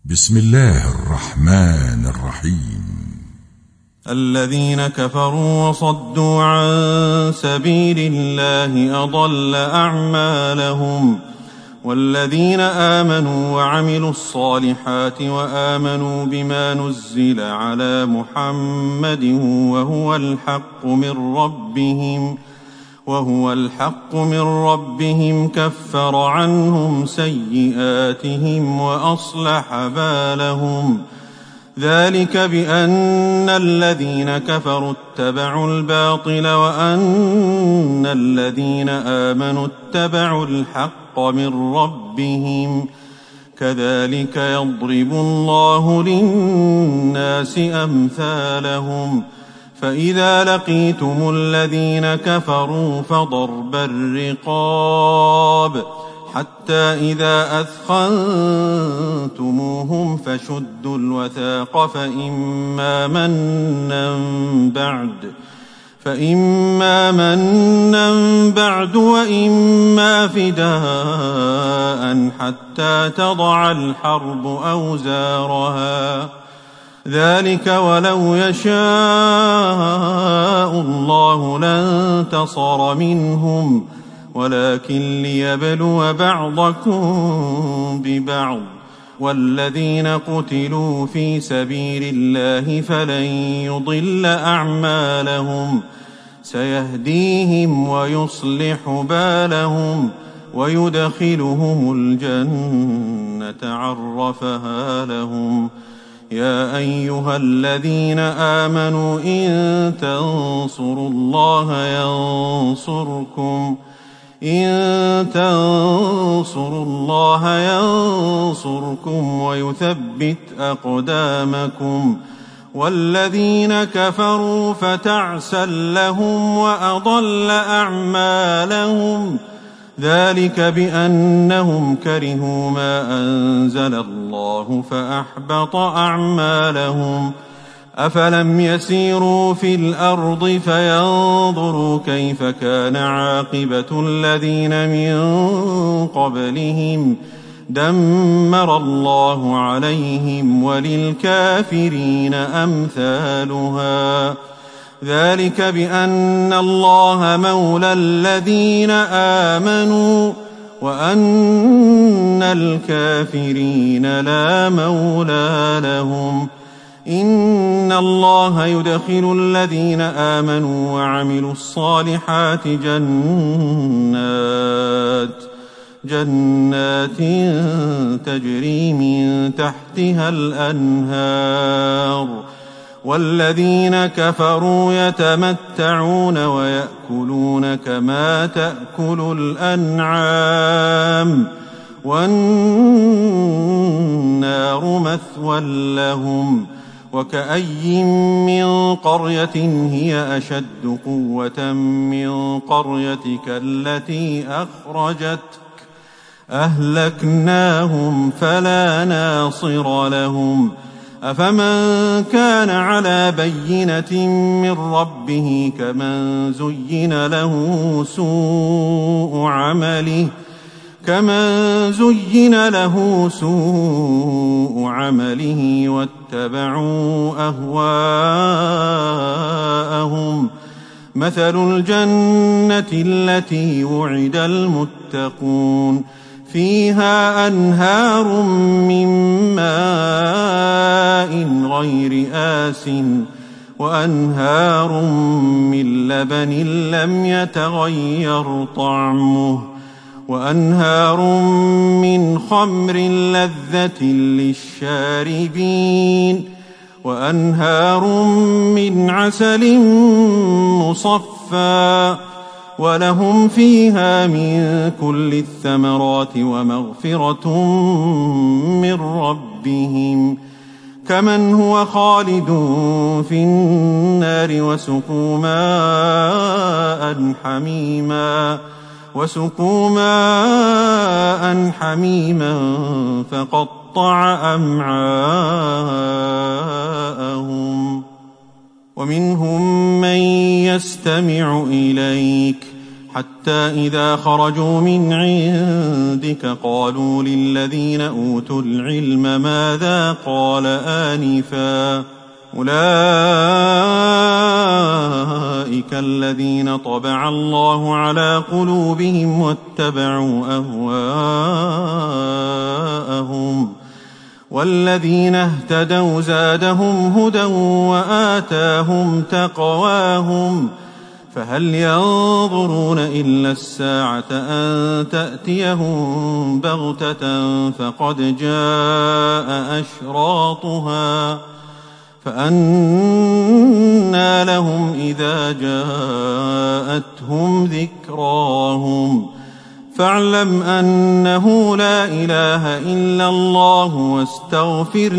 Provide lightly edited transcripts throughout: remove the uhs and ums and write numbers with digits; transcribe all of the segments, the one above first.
بسم الله الرحمن الرحيم. الذين كفروا وصدوا عن سبيل الله أضل أعمالهم، والذين آمنوا وعملوا الصالحات وآمنوا بما نزل على محمد وهو الحق من ربهم كفر عنهم سيئاتهم وأصلح بالهم. ذلك بأن الذين كفروا اتبعوا الباطل وأن الذين آمنوا اتبعوا الحق من ربهم. كذلك يضرب الله للناس أمثالهم. فإذا لقيتم الذين كفروا فضرب الرقاب حتى إذا أثخنتموهم فشدوا الوثاق فإما منا بعد وإما فداء حتى تضع الحرب أوزارها. ذلك ولو يشاء الله لانتصر منهم، ولكن ليبلو بعضكم ببعض. والذين قتلوا في سبيل الله فلن يضل أعمالهم، سيهديهم ويصلح بالهم ويدخلهم الجنة عرفها لهم. يا أيها الذين آمنوا إن تنصروا الله ينصركم ويثبت أقدامكم. والذين كفروا فتعسا لهم وأضل أعمالهم. ذلك بأنهم كرهوا ما أنزل الله فأحبط أعمالهم. أفلم يسيروا في الأرض فينظروا كيف كان عاقبة الذين من قبلهم دمر الله عليهم وللكافرين أمثالها. ذلك بأن الله مولى الذين آمنوا وأن الكافرين لا مولى لهم. إن الله يدخل الذين آمنوا وعملوا الصالحات جنات تجري من تحتها الأنهار. والذين كفروا يتمتعون ويأكلون كما تأكل الأنعام والنار مثوى لهم. وكأي من قرية هي أشد قوة من قريتك التي أخرجتك أهلكناهم فلا ناصر لهم. أفمن كان على بينة من ربه كمن زين له سوء عمله واتبعوا أهواءهم. مثل الجنة التي وعد المتقون فيها أنهار من ماء غير آسٍ وأنهار من لبن لم يتغير طعمه وأنهار من خمر لذة للشاربين وأنهار من عسل مصفى ولهم فيها من كل الثمرات ومغفرة من ربهم كمن هو خالد في النار وسقوا ماء حميما فقطع أمعاءهم. ومنهم من يستمع إليك حتى إذا خرجوا من عندك قالوا للذين أوتوا العلم ماذا قال آنفا أولئك الذين طبع الله على قلوبهم واتبعوا أهواءهم والذين اهتدوا زادهم هدى وآتاهم تقواهم فهل ينظرون إلا الساعة أن تأتيهم بغتة فقد جاء أشراطها فأنى لهم إذا جاءتهم ذكراهم فاعلم أنه لا إله إلا الله واستغفر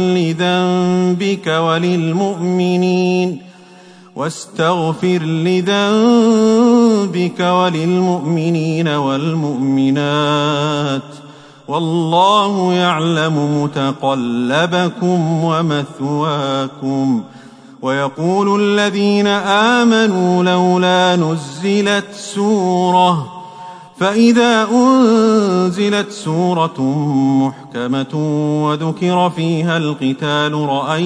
لذنبك وللمؤمنين والمؤمنات والله يعلم متقلبكم ومثواكم ويقول الذين آمنوا لولا نزلت سورة فإذا أنزلت سورة محكمة وذكر فيها القتال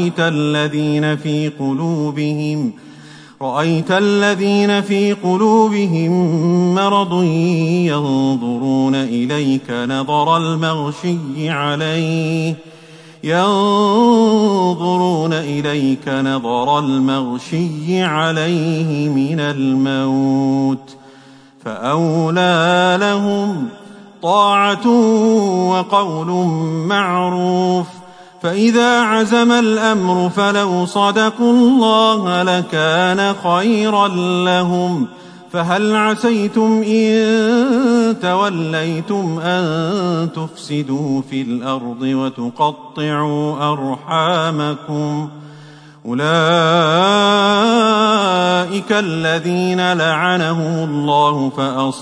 رأيت الذين في قلوبهم مرض ينظرون إليك نظر المغشي عليه من الموت فأولى لهم طاعة وقول معروف فإذا عزم الأمر فلو صدقوا الله لكان خيرا لهم فهل عسيتم إن توليتم أن تفسدوا في الأرض وتقطعوا أرحامكم أولئك الذين لعنهم الله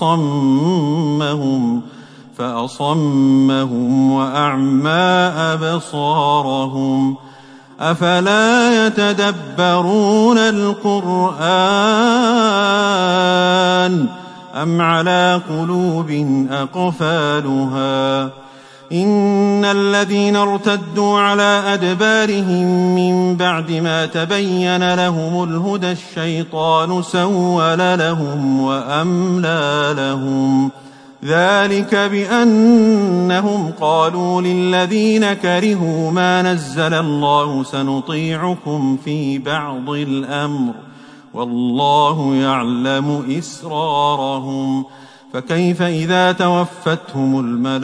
فأصمهم وأعمى أبصارهم أفلا يتدبرون القرآن أم على قلوب أقفالها إن الذين ارتدوا على أدبارهم من بعد ما تبين لهم الهدى الشيطان سول لهم وأملى لهم ذلك بأنهم قالوا للذين كرهوا ما نزل الله سنطيعكم في بعض الأمر والله يعلم إسرارهم فكيف إذا توفتهم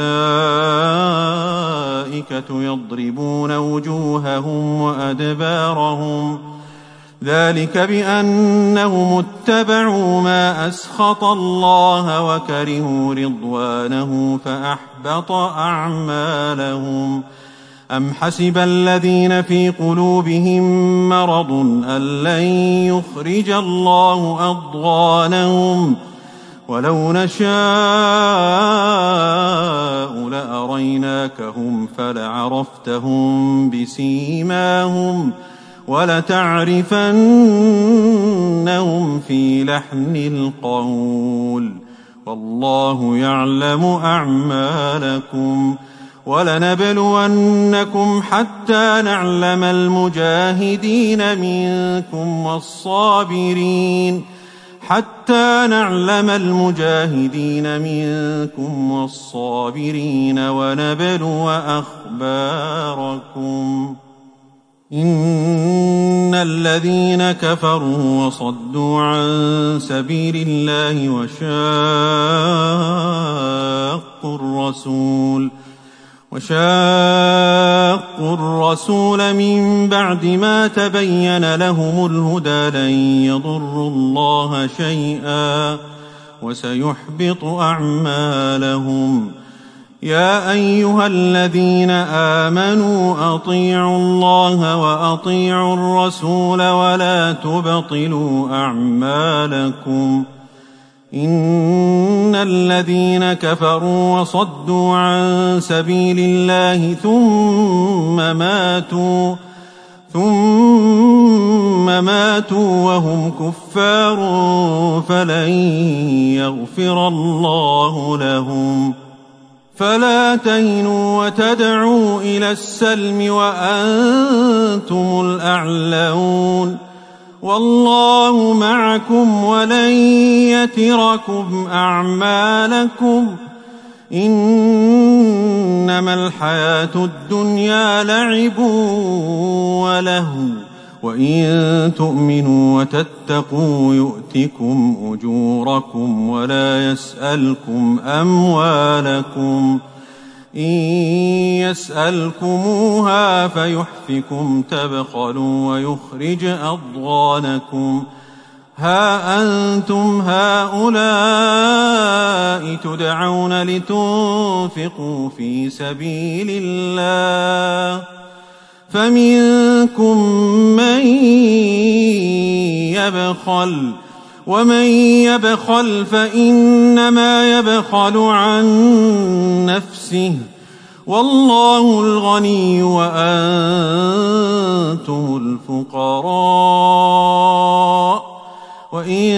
الملائكة يضربون وجوههم وأدبارهم ذلك بأنهم اتبعوا ما أسخط الله وكرهوا رضوانه فأحبط أعمالهم أم حسب الذين في قلوبهم مرض أن لن يخرج الله أضغانهم ولو نشاء لأريناكهم فلعرفتهم بسيماهم ولتعرفنهم في لحن القول والله يعلم أعمالكم ولنبلونكم حتى نعلم المجاهدين منكم والصابرين ونبلو أخباركم إن الذين كفروا وصدوا عن سبيل الله وشاقوا الرسول من بعد ما تبين لهم الهدى لن يضروا الله شيئا وسيحبط أعمالهم يا أيها الذين آمنوا أطيعوا الله وأطيعوا الرسول ولا تبطلوا أعمالكم إن الذين كفروا وصدوا ثم ماتوا وهم كفار فلن يغفر الله لهم. فلا تهنوا وتدعوا إلى السلم وأنتم الأعلون والله معكم ولن يتركم أعمالكم. إنما الحياة الدنيا لعب ولهو وإن تؤمنوا وتتقوا يؤتكم أجوركم ولا يسألكم أموالكم. إن يسألكموها فيحفكم تبخلوا ويخرج أضغانكم. ها أنتم هؤلاء تدعون لتنفقوا في سبيل الله فمنكم من يبخل ومن يبخل فإنما يبخل عن نفسه والله الغني وأنتم الفقراء وإن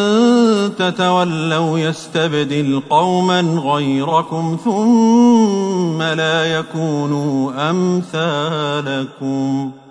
تتولوا يستبدل قوما غيركم ثم لا يكونوا أمثالكم.